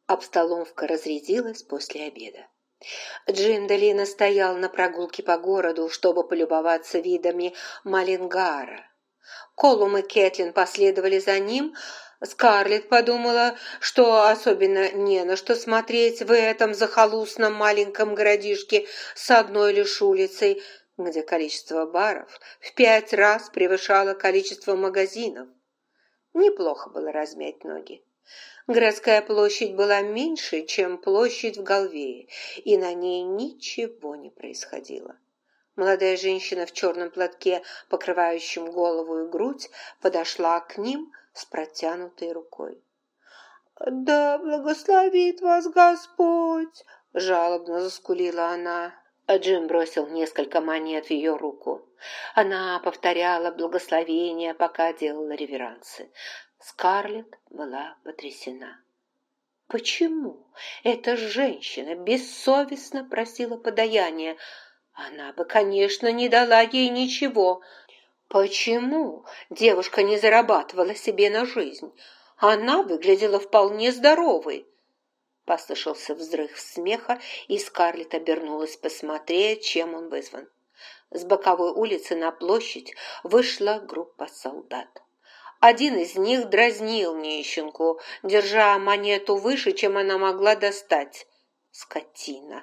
Обстановка разрядилась после обеда. Джим Дели настоял на прогулке по городу, чтобы полюбоваться видами Малингара. Колум и Кэтлин последовали за ним. Скарлетт подумала, что особенно не на что смотреть в этом захолустном маленьком городишке с одной лишь улицей, где количество баров в 5 раз превышало количество магазинов. Неплохо было размять ноги. Городская площадь была меньше, чем площадь в Галвее, и на ней ничего не происходило. Молодая женщина в черном платке, покрывающем голову и грудь, подошла к ним с протянутой рукой. «Да благословит вас Господь!» – жалобно заскулила она. Джим бросил несколько монет в ее руку. Она повторяла благословения, пока делала реверансы. Скарлетт была потрясена. Почему эта женщина бессовестно просила подаяния? Она бы, конечно, не дала ей ничего. Почему девушка не зарабатывала себе на жизнь? Она выглядела вполне здоровой. Послышался взрыв смеха, и Скарлетт обернулась посмотреть, чем он вызван. С боковой улицы на площадь вышла группа солдат. Один из них дразнил нищенку, держа монету выше, чем она могла достать. Скотина!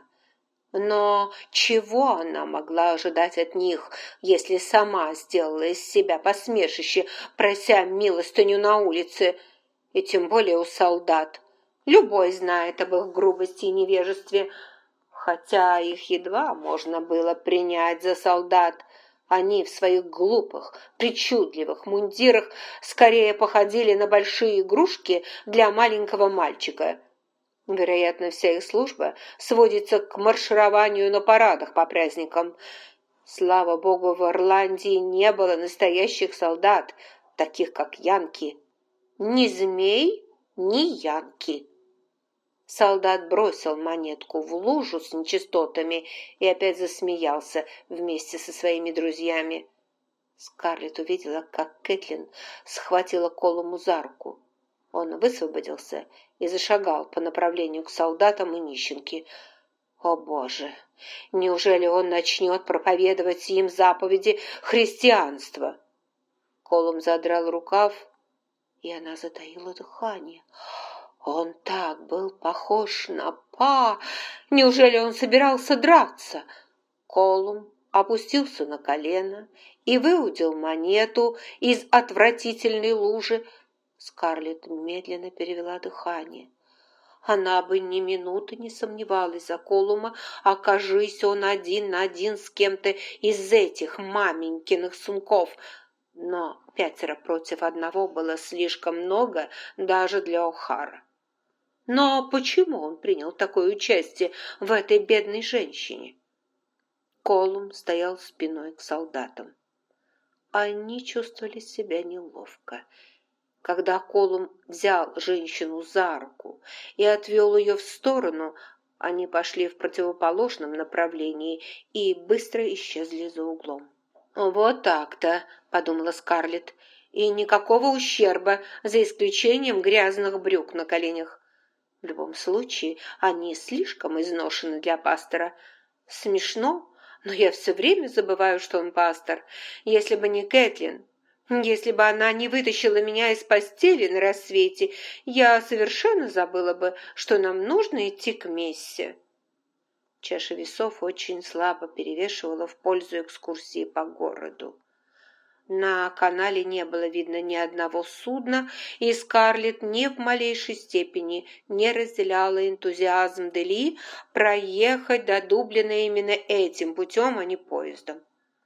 Но чего она могла ожидать от них, если сама сделала из себя посмешище, прося милостыню на улице, и тем более у солдат? Любой знает об их грубости и невежестве, хотя их едва можно было принять за солдат. Они в своих глупых, причудливых мундирах скорее походили на большие игрушки для маленького мальчика. Вероятно, вся их служба сводится к маршированию на парадах по праздникам. Слава богу, в Ирландии не было настоящих солдат, таких как янки. Ни змей, ни янки. Солдат бросил монетку в лужу с нечистотами и опять засмеялся вместе со своими друзьями. Скарлетт увидела, как Кэтлин схватила Колуму за руку. Он высвободился и зашагал по направлению к солдатам и нищенке. О, Боже! Неужели он начнет проповедовать им заповеди христианства? Колум задрал рукав, и она затаила дыхание. Он так был похож на Па! Неужели он собирался драться? Колум опустился на колено и выудил монету из отвратительной лужи. Скарлетт медленно перевела дыхание. Она бы ни минуты не сомневалась за Колума, окажись он один на один с кем-то из этих маменькиных сынков. Но 5 против 1 было слишком много даже для О'Хара. Но почему он принял такое участие в этой бедной женщине? Колум стоял спиной к солдатам. Они чувствовали себя неловко. Когда Колум взял женщину за руку и отвел ее в сторону, они пошли в противоположном направлении и быстро исчезли за углом. «Вот так-то», — подумала Скарлетт, — «и никакого ущерба, за исключением грязных брюк на коленях. В любом случае, они слишком изношены для пастора. Смешно, но я все время забываю, что он пастор. Если бы не Кэтлин, если бы она не вытащила меня из постели на рассвете, я совершенно забыла бы, что нам нужно идти к мессе». Чаша весов очень слабо перевешивала в пользу экскурсии по городу. На канале не было видно ни одного судна, и Скарлетт ни в малейшей степени не разделяла энтузиазм Дели проехать до Дублина именно этим путем, а не поездом.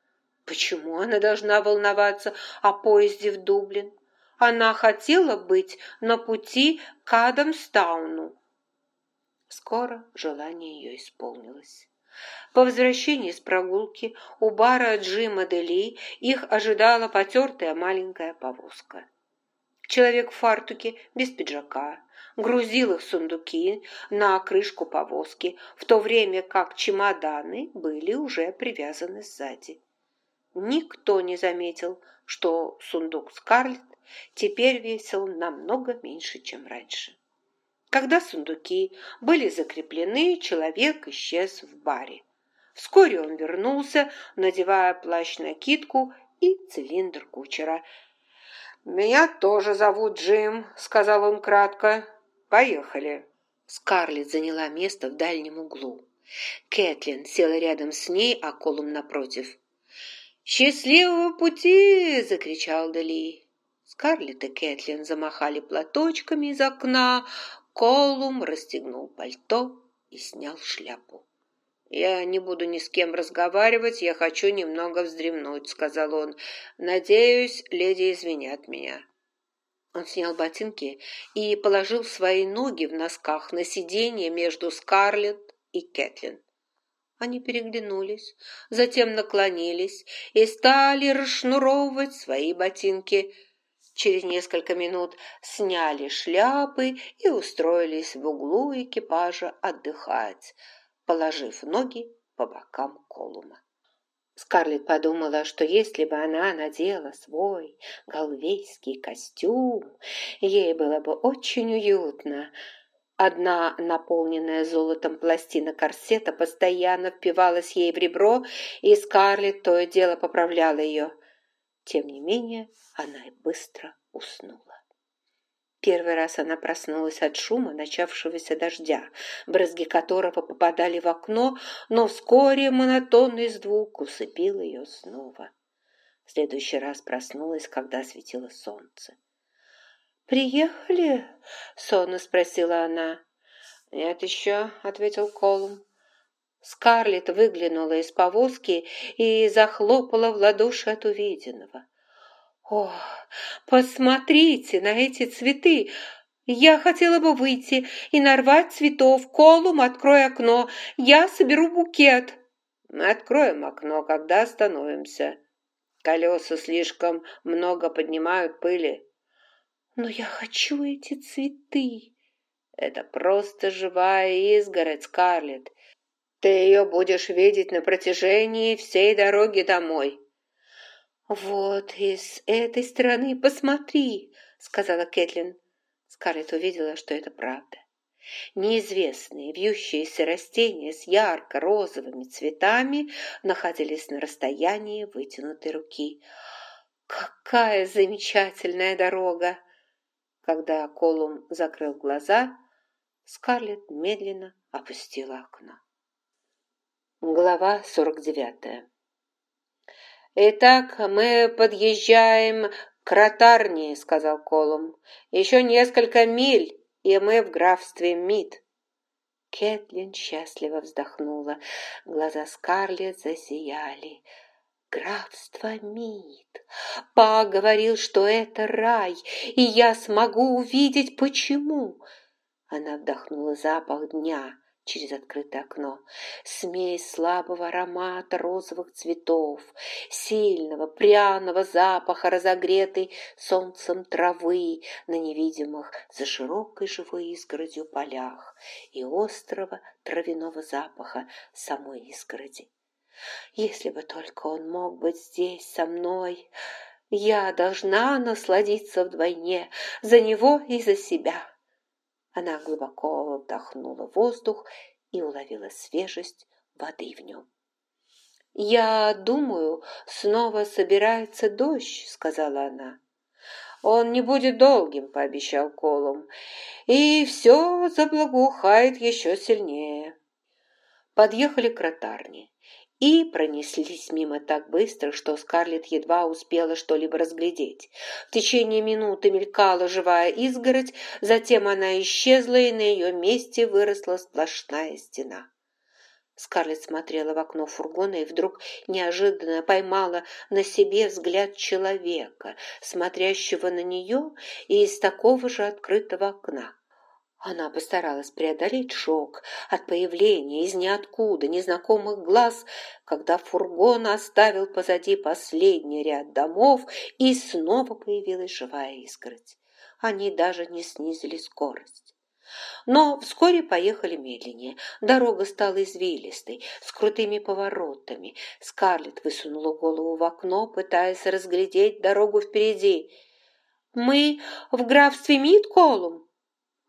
Почему она должна волноваться о поезде в Дублин? Она хотела быть на пути к Адамстауну. Скоро желание ее исполнилось. По возвращении с прогулки у бара Джима Дели их ожидала потертая маленькая повозка. Человек в фартуке, без пиджака, грузил их сундуки на крышку повозки, в то время как чемоданы были уже привязаны сзади. Никто не заметил, что сундук Скарлетт теперь весил намного меньше, чем раньше. Когда сундуки были закреплены, человек исчез в баре. Вскоре он вернулся, надевая плащ-накидку и цилиндр кучера. «Меня тоже зовут Джим», — сказал он кратко. «Поехали». Скарлетт заняла место в дальнем углу. Кэтлин села рядом с ней, а Колум напротив. «Счастливого пути!» — закричал Дали. Скарлетт и Кэтлин замахали платочками из окна. Колум расстегнул пальто и снял шляпу. «Я не буду ни с кем разговаривать, я хочу немного вздремнуть», — сказал он. «Надеюсь, леди извинят меня». Он снял ботинки и положил свои ноги в носках на сиденье между Скарлетт и Кэтлин. Они переглянулись, затем наклонились и стали расшнуровывать свои ботинки. Через несколько минут сняли шляпы и устроились в углу экипажа отдыхать, положив ноги по бокам Колума. Скарлетт подумала, что если бы она надела свой галвейский костюм, ей было бы очень уютно. Одна наполненная золотом пластина корсета постоянно впивалась ей в ребро, и Скарлетт то и дело поправляла ее. Тем не менее, она и быстро уснула. Первый раз она проснулась от шума начавшегося дождя, брызги которого попадали в окно, но вскоре монотонный звук усыпил ее снова. В следующий раз проснулась, когда светило солнце. «Приехали?» — сонно спросила она. «Нет еще», — ответил Колум. Скарлетт выглянула из повозки и захлопала в ладоши от увиденного. «О, посмотрите на эти цветы! Я хотела бы выйти и нарвать цветов. Колум, открой окно, я соберу букет». «Мы откроем окно, когда остановимся. Колеса слишком много поднимают пыли». «Но я хочу эти цветы». «Это просто живая изгородь, Скарлетт. Ты ее будешь видеть на протяжении всей дороги домой». «Вот и с этой стороны посмотри», — сказала Кэтлин. Скарлетт увидела, что это правда. Неизвестные вьющиеся растения с ярко-розовыми цветами находились на расстоянии вытянутой руки. «Какая замечательная дорога!» Когда Колум закрыл глаза, Скарлетт медленно опустила окно. Глава 49. «Итак, мы подъезжаем к Ротарнии», — сказал Колум. «Еще несколько миль, и мы в графстве Мид». Кэтлин счастливо вздохнула. Глаза Скарлетт засияли. «Графство Мид! Па говорил, что это рай, и я смогу увидеть, почему». Она вдохнула запах дня через открытое окно. Смесь слабого аромата розовых цветов, сильного пряного запаха разогретой солнцем травы на невидимых за широкой живой изгородью полях и острого травяного запаха самой изгороди. Если бы только он мог быть здесь со мной, я должна насладиться вдвойне за него и за себя. Она глубоко вдохнула воздух и уловила свежесть воды в нем. «Я думаю, снова собирается дождь», — сказала она. «Он не будет долгим», — пообещал Колум, «и все заблагоухает еще сильнее». Подъехали к Ротарне и пронеслись мимо так быстро, что Скарлетт едва успела что-либо разглядеть. В течение минуты мелькала живая изгородь, затем она исчезла, и на ее месте выросла сплошная стена. Скарлетт смотрела в окно фургона и вдруг неожиданно поймала на себе взгляд человека, смотрящего на нее из такого же открытого окна. Она постаралась преодолеть шок от появления из ниоткуда незнакомых глаз, когда фургон оставил позади последний ряд домов, и снова появилась живая изгородь. Они даже не снизили скорость. Но вскоре поехали медленнее. Дорога стала извилистой, с крутыми поворотами. Скарлетт высунула голову в окно, пытаясь разглядеть дорогу впереди. «Мы в графстве Мид, Колум?»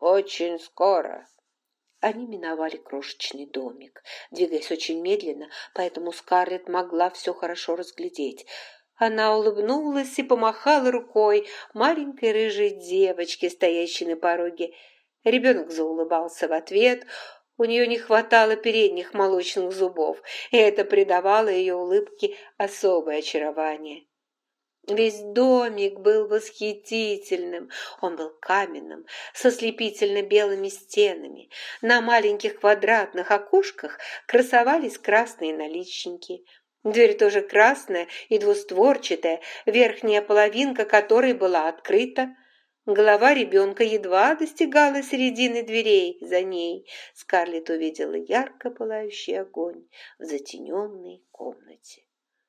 очень скоро». Они миновали крошечный домик, двигаясь очень медленно, поэтому Скарлетт могла все хорошо разглядеть. Она улыбнулась и помахала рукой маленькой рыжей девочке, стоящей на пороге. Ребенок заулыбался в ответ. У нее не хватало передних молочных зубов, и это придавало ее улыбке особое очарование. Весь домик был восхитительным. Он был каменным, со ослепительно-белыми стенами. На маленьких квадратных окошках красовались красные наличники. Дверь тоже красная и двустворчатая, верхняя половинка которой была открыта. Голова ребенка едва достигала середины дверей. За ней Скарлетт увидела ярко пылающий огонь в затененной комнате.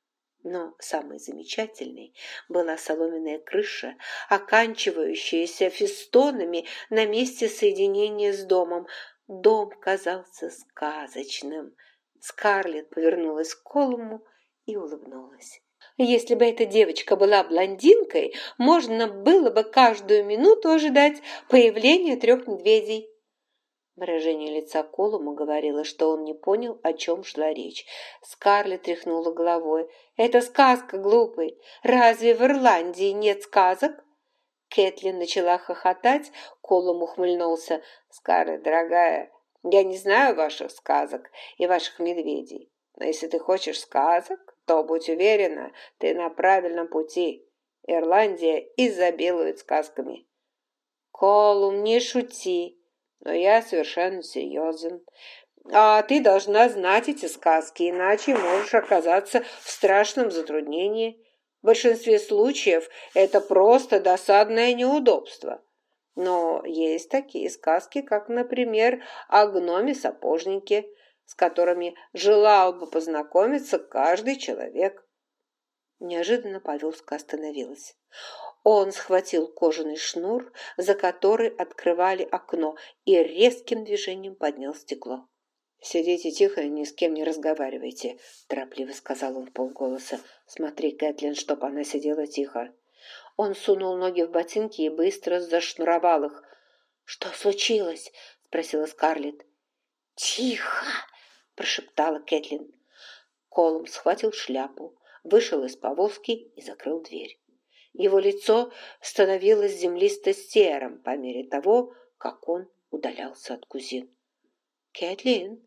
Но самой замечательной была соломенная крыша, оканчивающаяся фестонами на месте соединения с домом. Дом казался сказочным. Скарлетт повернулась к Колуму и улыбнулась. Если бы эта девочка была блондинкой, можно было бы каждую минуту ожидать появления 3 медведей. Выражение лица Колума говорило, что он не понял, о чем шла речь. Скарлетт тряхнула головой. «Это сказка, глупый! Разве в Ирландии нет сказок?» Кэтлин начала хохотать, Колум ухмыльнулся. «Скарлетт, дорогая, я не знаю ваших сказок и ваших медведей, но если ты хочешь сказок, то, будь уверена, ты на правильном пути. Ирландия изобилует сказками». «Колум, не шути!» «Но я совершенно серьезен. А ты должна знать эти сказки, иначе можешь оказаться в страшном затруднении. В большинстве случаев это просто досадное неудобство. Но есть такие сказки, как, например, о гноме-сапожнике, с которыми желал бы познакомиться каждый человек». Неожиданно повозка остановилась. Он схватил кожаный шнур, за который открывали окно, и резким движением поднял стекло. «Сидите тихо и ни с кем не разговаривайте», – торопливо сказал он вполголоса. «Смотри, Кэтлин, чтоб она сидела тихо». Он сунул ноги в ботинки и быстро зашнуровал их. «Что случилось?» – спросила Скарлетт. «Тихо!» – прошептала Кэтлин. Колум схватил шляпу, вышел из повозки и закрыл дверь. Его лицо становилось землисто-серым по мере того, как он удалялся от кузин. «Кэтлин?»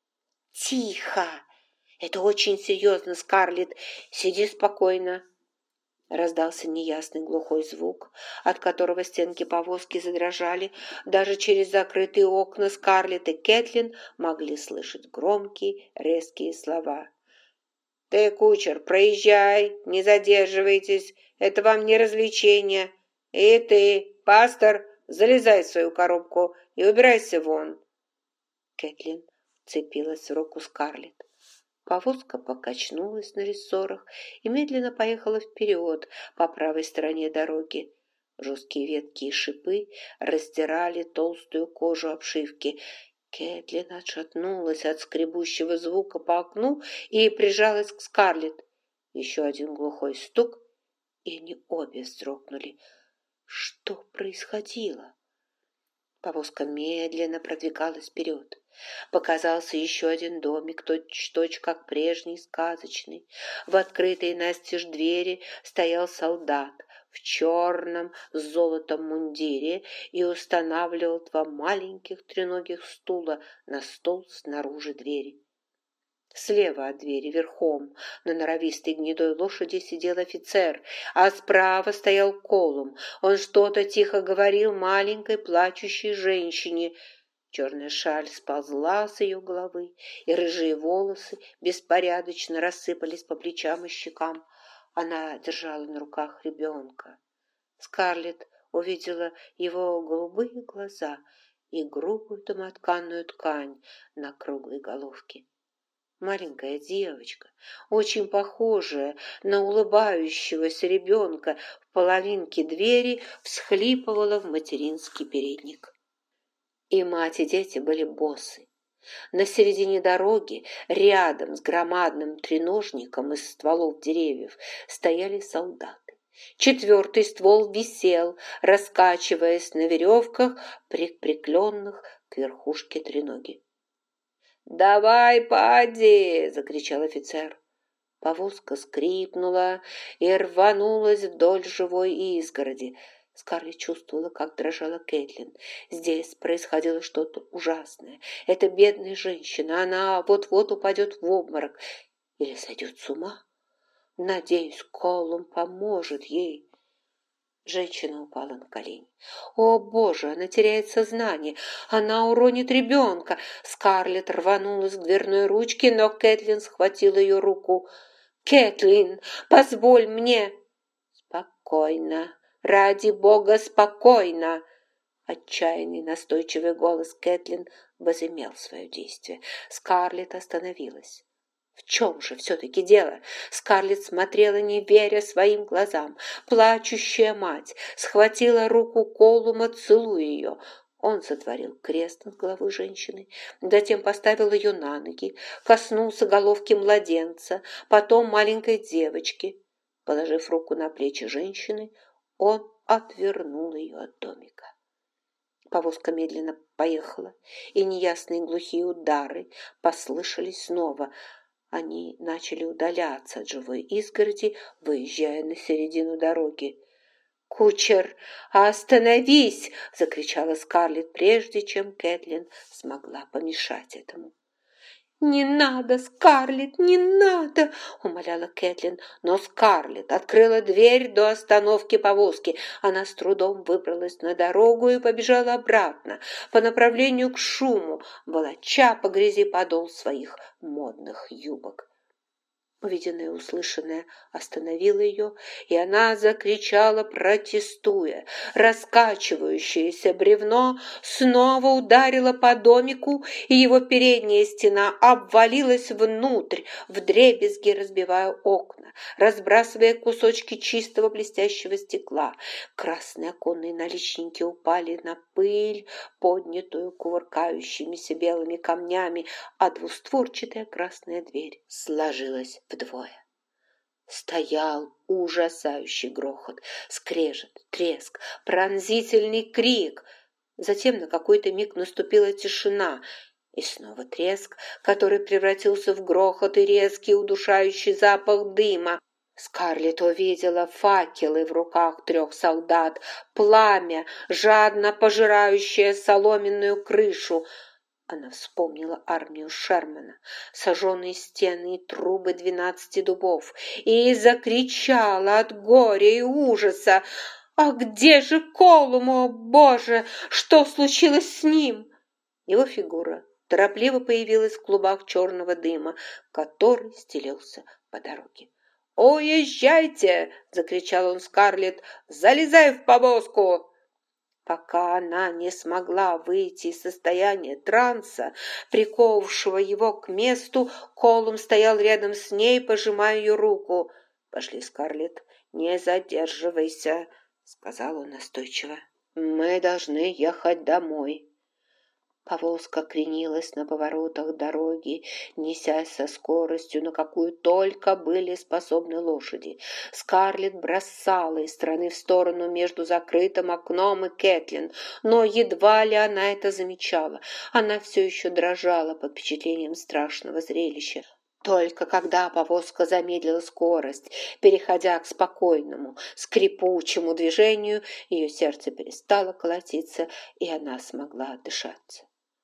«Тихо! Это очень серьезно, Скарлетт. Сиди спокойно!» Раздался неясный глухой звук, от которого стенки повозки задрожали. Даже через закрытые окна Скарлетт и Кэтлин могли слышать громкие, резкие слова. «Ты, кучер, проезжай, не задерживайтесь, это вам не развлечение. И ты, пастор, залезай в свою коробку и убирайся вон». Кэтлин вцепилась в руку Скарлетт. Повозка покачнулась на рессорах и медленно поехала вперед по правой стороне дороги. Жесткие ветки и шипы раздирали толстую кожу обшивки. Кэтлин отшатнулась от скребущего звука по окну и прижалась к Скарлетт. Еще один глухой стук, и они обе вздрогнули. Что происходило? Повозка медленно продвигалась вперед. Показался еще один домик, точь-в-точь, как прежний, сказочный. В открытой настежь двери стоял солдат в черном с золотом мундире и устанавливал 2 маленьких треногих стула на стол снаружи двери. Слева от двери, верхом, на норовистой гнедой лошади сидел офицер, а справа стоял Колум. Он что-то тихо говорил маленькой плачущей женщине. Черная шаль сползла с ее головы, и рыжие волосы беспорядочно рассыпались по плечам и щекам. Она держала на руках ребенка. Скарлетт увидела его голубые глаза и грубую домотканную ткань на круглой головке. Маленькая девочка, очень похожая на улыбающегося ребенка в половинке двери, всхлипывала в материнский передник. И мать, и дети были босы. На середине дороги, рядом с громадным треножником из стволов деревьев, стояли солдаты. Четвертый ствол висел, раскачиваясь на веревках, прикрепленных к верхушке треноги. «Давай, Падди!» – закричал офицер. Повозка скрипнула и рванулась вдоль живой изгороди. Скарлетт чувствовала, как дрожала Кэтлин. Здесь происходило что-то ужасное. Эта бедная женщина, она вот-вот упадет в обморок или сойдет с ума. Надеюсь, Колум поможет ей. Женщина упала на колени. О, Боже, она теряет сознание. Она уронит ребенка. Скарлетт рванулась к дверной ручке, но Кэтлин схватила ее руку. «Кэтлин, позволь мне!» «Спокойно! Ради Бога, спокойно!» Отчаянный настойчивый голос Кэтлин возымел свое действие. Скарлетт остановилась. В чем же все-таки дело? Скарлетт смотрела, не веря своим глазам. Плачущая мать схватила руку Колума, целуя ее. Он сотворил крест над головой женщины, затем поставил ее на ноги, коснулся головки младенца, потом маленькой девочки. Положив руку на плечи женщины, он отвернул ее от домика. Повозка медленно поехала, и неясные глухие удары послышались снова. Они начали удаляться от живой изгороди, выезжая на середину дороги. «Кучер, остановись!» – закричала Скарлетт, прежде чем Кэтлин смогла помешать этому. «Не надо, Скарлетт, не надо!» – умоляла Кэтлин, но Скарлетт открыла дверь до остановки повозки. Она с трудом выбралась на дорогу и побежала обратно по направлению к шуму, волоча по грязи подол своих модных юбок. Увиденное и услышанное остановило ее, и она закричала, протестуя. Раскачивающееся бревно снова ударило по домику, и его передняя стена обвалилась внутрь, вдребезги разбивая окна, разбрасывая кусочки чистого блестящего стекла. Красные оконные наличники упали на пыль, поднятую кувыркающимися белыми камнями, а двустворчатая красная дверь сложилась вдвое. Стоял ужасающий грохот, скрежет, треск, пронзительный крик. Затем на какой-то миг наступила тишина, и снова треск, который превратился в грохот и резкий удушающий запах дыма. Скарлетт увидела факелы в руках 3 солдат, пламя, жадно пожирающее соломенную крышу. Она вспомнила армию Шермана, сожженные стены и трубы 12 дубов, и закричала от горя и ужаса. «А где же Колум, о Боже, что случилось с ним?» Его фигура торопливо появилась в клубах черного дыма, который стелился по дороге. «Уезжайте!» – закричал он Скарлетт. «Залезай в повозку!» Пока она не смогла выйти из состояния транса, приковавшего его к месту, Колум стоял рядом с ней, пожимая ее руку. «Пошли, Скарлетт, не задерживайся», — сказал он настойчиво. «Мы должны ехать домой». Повозка кренилась на поворотах дороги, несясь со скоростью, на какую только были способны лошади. Скарлетт бросала из стороны в сторону между закрытым окном и Кэтлин, но едва ли она это замечала. Она все еще дрожала под впечатлением страшного зрелища. Только когда повозка замедлила скорость, переходя к спокойному, скрипучему движению, ее сердце перестало колотиться, и она смогла отдышаться.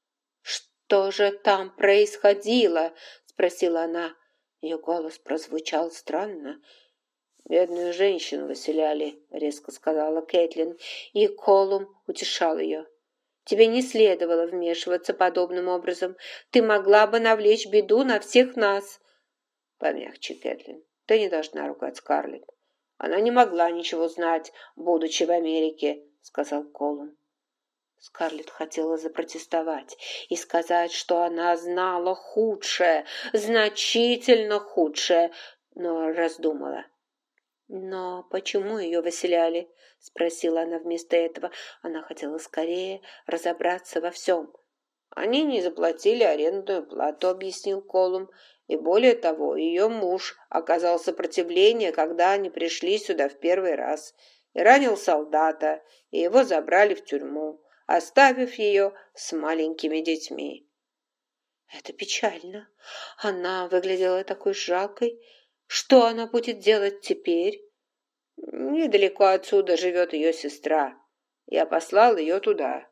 «Что же там происходило?» – спросила она. Ее голос прозвучал странно. «Бедную женщину выселяли», – резко сказала Кэтлин, и Колум утешал ее. «Тебе не следовало вмешиваться подобным образом. Ты могла бы навлечь беду на всех нас». «Помягче, Кэтлин, ты не должна ругать Скарлетт. Она не могла ничего знать, будучи в Америке», – сказал Колум. Скарлетт хотела запротестовать и сказать, что она знала худшее, значительно худшее, но раздумала. «Но почему ее выселяли?» – спросила она вместо этого. Она хотела скорее разобраться во всем. «Они не заплатили арендную плату», – объяснил Колум, И более того, ее муж оказал сопротивление, когда они пришли сюда в первый раз, и ранил солдата, и его забрали в тюрьму, оставив ее с маленькими детьми. Это печально. Она выглядела такой жалкой. Что она будет делать теперь? Недалеко отсюда живет ее сестра. Я послал ее туда.